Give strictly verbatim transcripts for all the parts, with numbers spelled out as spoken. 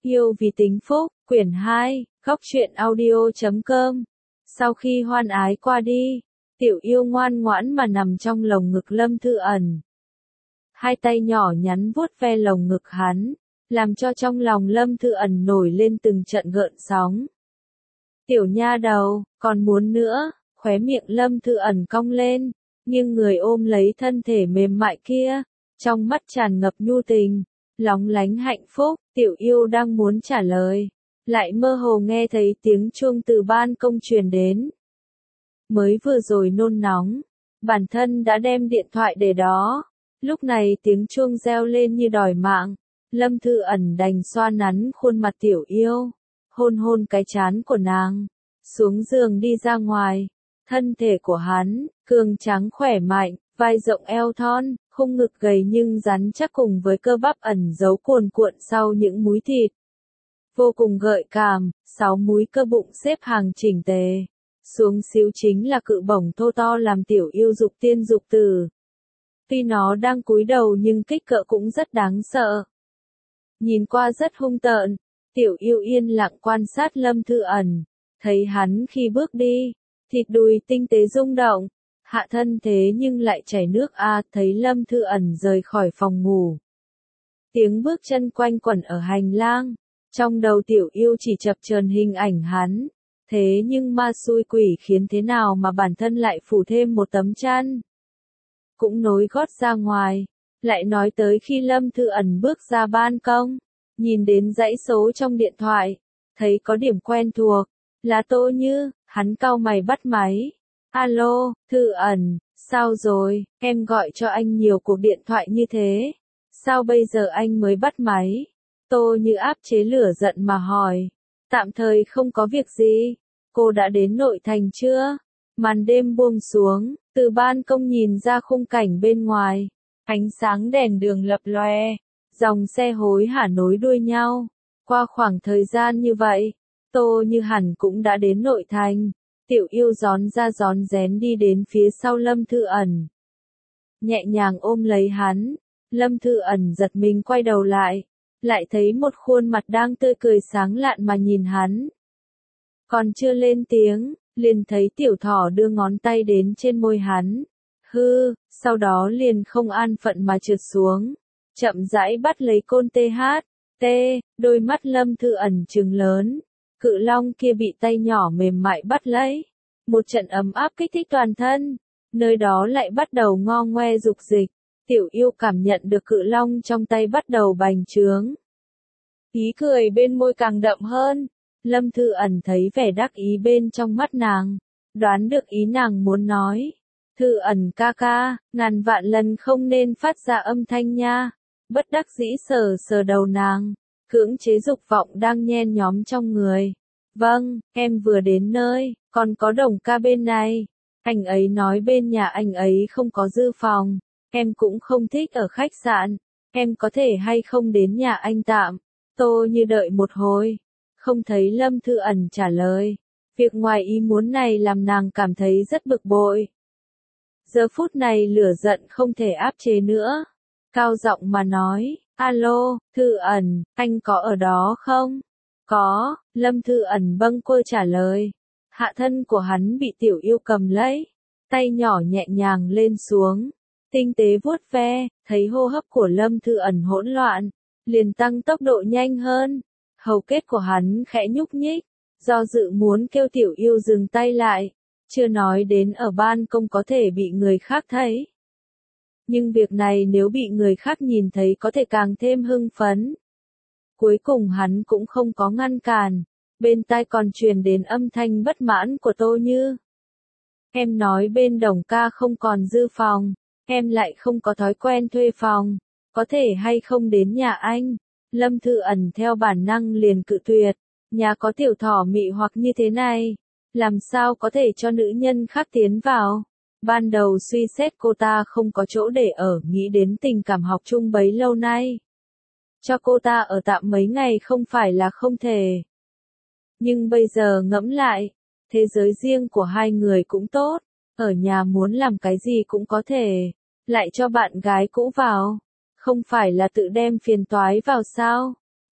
Yêu vì tính phúc, quyển hai, góc truyện audio chấm com. Sau khi hoan ái qua đi, Tiểu Yêu ngoan ngoãn mà nằm trong lồng ngực Lâm Thư Ẩn. Hai tay nhỏ nhắn vuốt ve lồng ngực hắn, làm cho trong lòng Lâm Thư Ẩn nổi lên từng trận gợn sóng. Tiểu nha đầu, còn muốn nữa, khóe miệng Lâm Thư Ẩn cong lên, nhưng người ôm lấy thân thể mềm mại kia, trong mắt tràn ngập nhu tình, lóng lánh hạnh phúc. Tiểu Yêu đang muốn trả lời, lại mơ hồ nghe thấy tiếng chuông từ ban công truyền đến. Mới vừa rồi nôn nóng, bản thân đã đem điện thoại để đó, lúc này tiếng chuông reo lên như đòi mạng. Lâm Thư Ẩn đành xoa nắn khuôn mặt Tiểu Yêu, hôn hôn cái trán của nàng, xuống giường đi ra ngoài. Thân thể của hắn, cường tráng khỏe mạnh, vai rộng eo thon, khung ngực gầy nhưng rắn chắc cùng với cơ bắp ẩn giấu cuồn cuộn sau những múi thịt. Vô cùng gợi cảm, sáu múi cơ bụng xếp hàng chỉnh tề. Xuống xíu chính là cự bổng thô to làm Tiểu Yêu dục tiên dục tử. Tuy nó đang cúi đầu nhưng kích cỡ cũng rất đáng sợ. Nhìn qua rất hung tợn, Tiểu Yêu yên lặng quan sát Lâm Thư Ẩn, thấy hắn khi bước đi, thịt đùi tinh tế rung động, hạ thân thế nhưng lại chảy nước a. Thấy Lâm Thư Ẩn rời khỏi phòng ngủ, tiếng bước chân quanh quẩn ở hành lang, trong đầu Tiểu Yêu chỉ chập chờn hình ảnh hắn, thế nhưng ma xui quỷ khiến thế nào mà bản thân lại phủ thêm một tấm chăn, cũng nối gót ra ngoài. Lại nói tới khi Lâm Thư Ẩn bước ra ban công, nhìn đến dãy số trong điện thoại, thấy có điểm quen thuộc, là Tô Như. Hắn cau mày bắt máy. Alo, Thư Ẩn, sao rồi, em gọi cho anh nhiều cuộc điện thoại như thế, sao bây giờ anh mới bắt máy? Tô Như áp chế lửa giận mà hỏi. Tạm thời không có việc gì. Cô đã đến nội thành chưa? Màn đêm buông xuống, từ ban công nhìn ra khung cảnh bên ngoài, ánh sáng đèn đường lập loè, dòng xe hối hả nối đuôi nhau. Qua khoảng thời gian như vậy, Tô Như hẳn cũng đã đến nội thành. Tiểu Yêu gión ra gión rén đi đến phía sau Lâm Thư Ẩn, nhẹ nhàng ôm lấy hắn. Lâm Thư Ẩn giật mình quay đầu lại, lại thấy một khuôn mặt đang tươi cười sáng lạn mà nhìn hắn. Còn chưa lên tiếng, liền thấy Tiểu Thỏ đưa ngón tay đến trên môi hắn. Hư, sau đó liền không an phận mà trượt xuống, chậm rãi bắt lấy côn tê hát. Tê, đôi mắt Lâm Thư Ẩn trừng lớn. Cự long kia bị tay nhỏ mềm mại bắt lấy. Một trận ấm áp kích thích toàn thân. Nơi đó lại bắt đầu ngo ngoe dục dịch. Tiểu Yêu cảm nhận được cự long trong tay bắt đầu bành trướng. Ý cười bên môi càng đậm hơn. Lâm Thư Ẩn thấy vẻ đắc ý bên trong mắt nàng, đoán được ý nàng muốn nói. Thư Ẩn ca ca, ngàn vạn lần không nên phát ra âm thanh nha. Bất đắc dĩ sờ sờ đầu nàng, cưỡng chế dục vọng đang nhen nhóm trong người. Vâng, em vừa đến nơi, còn có Đồng ca bên này. Anh ấy nói bên nhà anh ấy không có dư phòng, em cũng không thích ở khách sạn, em có thể hay không đến nhà anh tạm? Tô Như đợi một hồi, không thấy Lâm Thư Ẩn trả lời. Việc ngoài ý muốn này làm nàng cảm thấy rất bực bội. Giờ phút này lửa giận không thể áp chế nữa, cao giọng mà nói. Alo, Thư Ẩn, anh có ở đó không? Có, Lâm Thư Ẩn bâng quơ trả lời. Hạ thân của hắn bị Tiểu Yêu cầm lấy, tay nhỏ nhẹ nhàng lên xuống, tinh tế vuốt ve, thấy hô hấp của Lâm Thư Ẩn hỗn loạn, liền tăng tốc độ nhanh hơn. Hầu kết của hắn khẽ nhúc nhích, do dự muốn kêu Tiểu Yêu dừng tay lại, chưa nói đến ở ban công có thể bị người khác thấy. Nhưng việc này nếu bị người khác nhìn thấy có thể càng thêm hưng phấn. Cuối cùng hắn cũng không có ngăn cản, bên tai còn truyền đến âm thanh bất mãn của Tô Như. Em nói bên Đồng ca không còn dư phòng, em lại không có thói quen thuê phòng, có thể hay không đến nhà anh? Lâm Thư Ẩn theo bản năng liền cự tuyệt, nhà có Tiểu Thỏ mị hoặc như thế này, làm sao có thể cho nữ nhân khác tiến vào? Ban đầu suy xét cô ta không có chỗ để ở, nghĩ đến tình cảm học chung bấy lâu nay. Cho cô ta ở tạm mấy ngày không phải là không thể. Nhưng bây giờ ngẫm lại, thế giới riêng của hai người cũng tốt, ở nhà muốn làm cái gì cũng có thể, lại cho bạn gái cũ vào, không phải là tự đem phiền toái vào sao?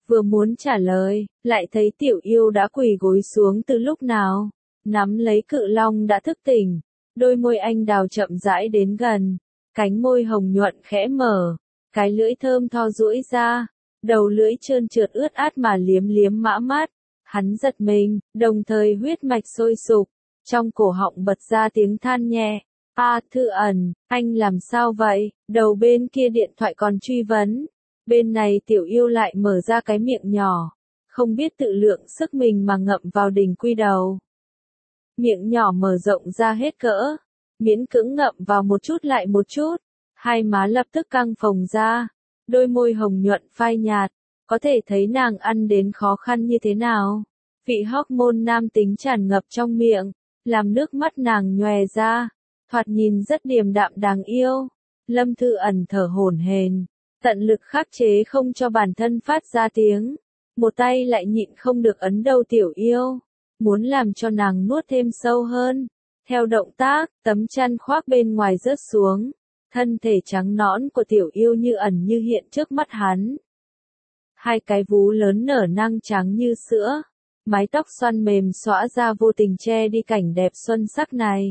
Vừa muốn trả lời, lại thấy Tiểu Yêu đã quỳ gối xuống từ lúc nào. Nắm lấy Cự Long đã thức tỉnh. Đôi môi anh đào chậm rãi đến gần. Cánh môi hồng nhuận khẽ mở. Cái lưỡi thơm tho duỗi ra. Đầu lưỡi trơn trượt ướt át mà liếm liếm mã mắt. Hắn giật mình, đồng thời huyết mạch sôi sục. Trong cổ họng bật ra tiếng than nhẹ. A Thư Ẩn, anh làm sao vậy? Đầu bên kia điện thoại còn truy vấn. Bên này Tiểu Yêu lại mở ra cái miệng nhỏ. Không biết tự lượng sức mình mà ngậm vào đỉnh quy đầu. Miệng nhỏ mở rộng ra hết cỡ. Miễn cưỡng ngậm vào một chút lại một chút. Hai má lập tức căng phồng ra. Đôi môi hồng nhuận phai nhạt. Có thể thấy nàng ăn đến khó khăn như thế nào. Vị hormone nam tính tràn ngập trong miệng. Làm nước mắt nàng nhòe ra. Thoạt nhìn rất điềm đạm đáng yêu. Lâm Thư Ẩn thở hổn hển, tận lực khắc chế không cho bản thân phát ra tiếng. Một tay lại nhịn không được ấn đầu Tiểu Yêu. Muốn làm cho nàng nuốt thêm sâu hơn. Theo động tác, tấm chăn khoác bên ngoài rớt xuống. Thân thể trắng nõn của Tiểu Yêu như ẩn như hiện trước mắt hắn. Hai cái vú lớn nở năng trắng như sữa. Mái tóc xoăn mềm xõa ra vô tình che đi cảnh đẹp xuân sắc này.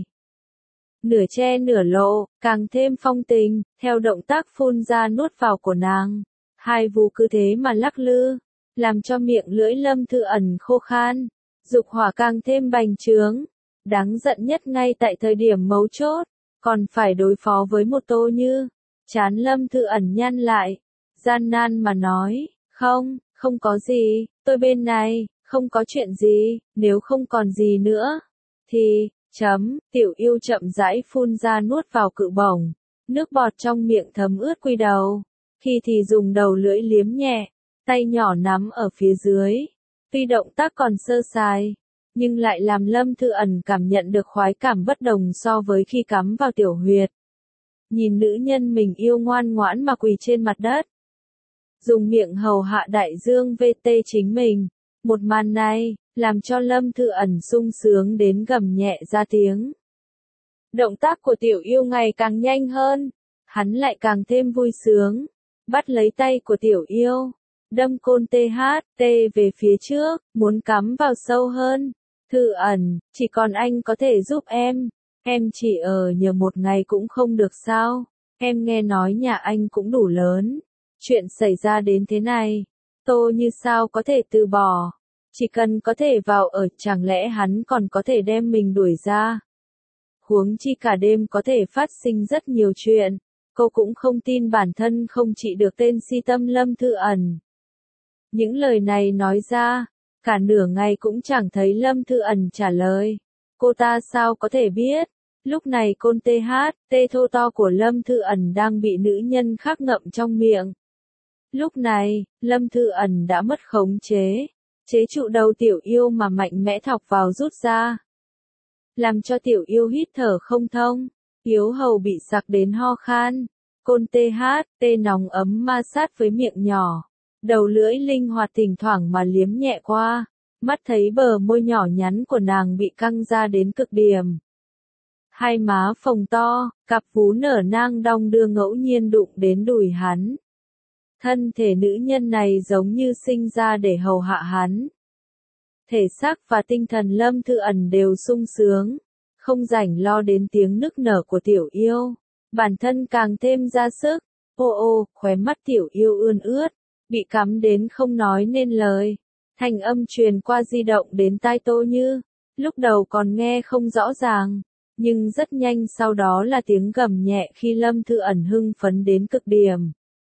Nửa che nửa lộ, càng thêm phong tình, theo động tác phun ra nuốt vào của nàng. Hai vú cứ thế mà lắc lư, làm cho miệng lưỡi Lâm Thư Ẩn khô khan, dục hỏa càng thêm bành trướng. Đáng giận nhất ngay tại thời điểm mấu chốt, còn phải đối phó với một Tô Như. Trán Lâm Thư Ẩn nhăn lại, gian nan mà nói, không, không có gì, tôi bên này, không có chuyện gì, nếu không còn gì nữa, thì... Chấm, Tiểu Yêu chậm rãi phun ra nuốt vào cự bổng, nước bọt trong miệng thấm ướt quy đầu, khi thì dùng đầu lưỡi liếm nhẹ, tay nhỏ nắm ở phía dưới, tuy động tác còn sơ sài, nhưng lại làm Lâm Thư Ẩn cảm nhận được khoái cảm bất đồng so với khi cắm vào tiểu huyệt. Nhìn nữ nhân mình yêu ngoan ngoãn mà quỳ trên mặt đất, dùng miệng hầu hạ đại dương vê tê chính mình, một màn này làm cho Lâm Thư Ẩn sung sướng đến gầm nhẹ ra tiếng. Động tác của Tiểu Yêu ngày càng nhanh hơn, hắn lại càng thêm vui sướng, bắt lấy tay của Tiểu Yêu, đâm côn tê hát tê về phía trước, muốn cắm vào sâu hơn. Thư Ẩn, chỉ còn anh có thể giúp em, em chỉ ở nhờ một ngày cũng không được sao, em nghe nói nhà anh cũng đủ lớn, chuyện xảy ra đến thế này, Tô Như sao có thể từ bỏ. Chỉ cần có thể vào ở, chẳng lẽ hắn còn có thể đem mình đuổi ra? Huống chi cả đêm có thể phát sinh rất nhiều chuyện, cô cũng không tin bản thân không trị được tên si tâm Lâm Thư Ẩn. Những lời này nói ra, cả nửa ngày cũng chẳng thấy Lâm Thư Ẩn trả lời. Cô ta sao có thể biết? Lúc này côn tê hát, tê thô to của Lâm Thư Ẩn đang bị nữ nhân khác ngậm trong miệng. Lúc này, Lâm Thư Ẩn đã mất khống chế. Chế trụ đầu Tiểu Yêu mà mạnh mẽ thọc vào rút ra. Làm cho Tiểu Yêu hít thở không thông, yếu hầu bị sặc đến ho khan. Côn tê hát, tê nóng ấm ma sát với miệng nhỏ. Đầu lưỡi linh hoạt thỉnh thoảng mà liếm nhẹ qua. Mắt thấy bờ môi nhỏ nhắn của nàng bị căng ra đến cực điểm. Hai má phồng to, cặp vú nở nang đong đưa ngẫu nhiên đụng đến đùi hắn. Thân thể nữ nhân này giống như sinh ra để hầu hạ hắn. Thể xác và tinh thần Lâm Thư Ẩn đều sung sướng, không rảnh lo đến tiếng nức nở của Tiểu Yêu. Bản thân càng thêm ra sức, ô ô, khóe mắt Tiểu Yêu ươn ướt, bị cắm đến không nói nên lời. Thanh âm truyền qua di động đến tai Tô Như, lúc đầu còn nghe không rõ ràng, nhưng rất nhanh sau đó là tiếng gầm nhẹ khi Lâm Thư Ẩn hưng phấn đến cực điểm.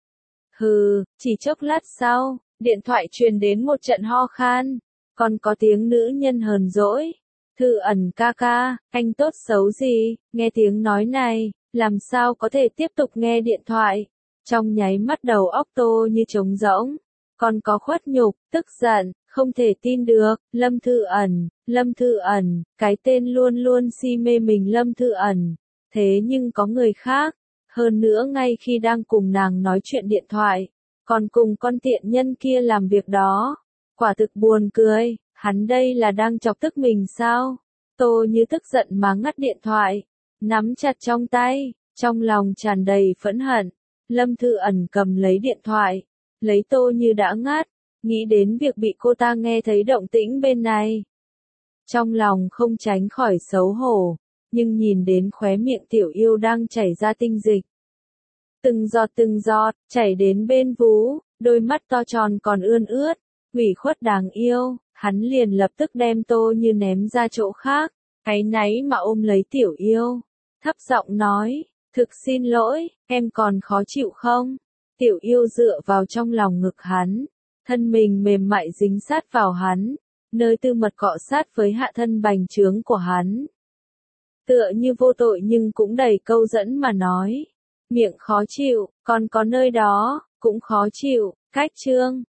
Hừ, chỉ chốc lát sau, điện thoại truyền đến một trận ho khan, còn có tiếng nữ nhân hờn dỗi. Thư Ẩn ca ca, anh tốt xấu gì, nghe tiếng nói này, làm sao có thể tiếp tục nghe điện thoại. Trong nháy mắt đầu óc Tô Như trống rỗng, còn có khuất nhục, tức giận, không thể tin được, Lâm Thư Ẩn, Lâm Thư Ẩn, cái tên luôn luôn si mê mình Lâm Thư Ẩn, thế nhưng có người khác. Hơn nữa ngay khi đang cùng nàng nói chuyện điện thoại, còn cùng con tiện nhân kia làm việc đó. Quả thực buồn cười, hắn đây là đang chọc tức mình sao? Tô Như tức giận mà ngắt điện thoại, nắm chặt trong tay, trong lòng tràn đầy phẫn hận. Lâm Thư Ẩn cầm lấy điện thoại, lấy Tô Như đã ngắt, Nghĩ đến việc bị cô ta nghe thấy động tĩnh bên này. Trong lòng không tránh khỏi xấu hổ, nhưng nhìn đến khóe miệng tiểu yêu đang chảy ra tinh dịch. Từng giọt từng giọt, chảy đến bên vú, đôi mắt to tròn còn ươn ướt, ủy khuất đáng yêu, hắn liền lập tức đem Tô Như ném ra chỗ khác, áy náy mà ôm lấy tiểu yêu, thấp giọng nói, thực xin lỗi, em còn khó chịu không? Tiểu yêu dựa vào trong lòng ngực hắn, thân mình mềm mại dính sát vào hắn, nơi tư mật cọ sát với hạ thân bành trướng của hắn. Tựa như vô tội nhưng cũng đầy câu dẫn mà nói. Miệng khó chịu, còn có nơi đó, cũng khó chịu, cách trương.